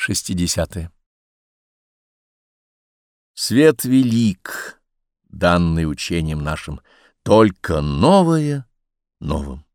60. Свет велик, данный учением нашим, только новое новым.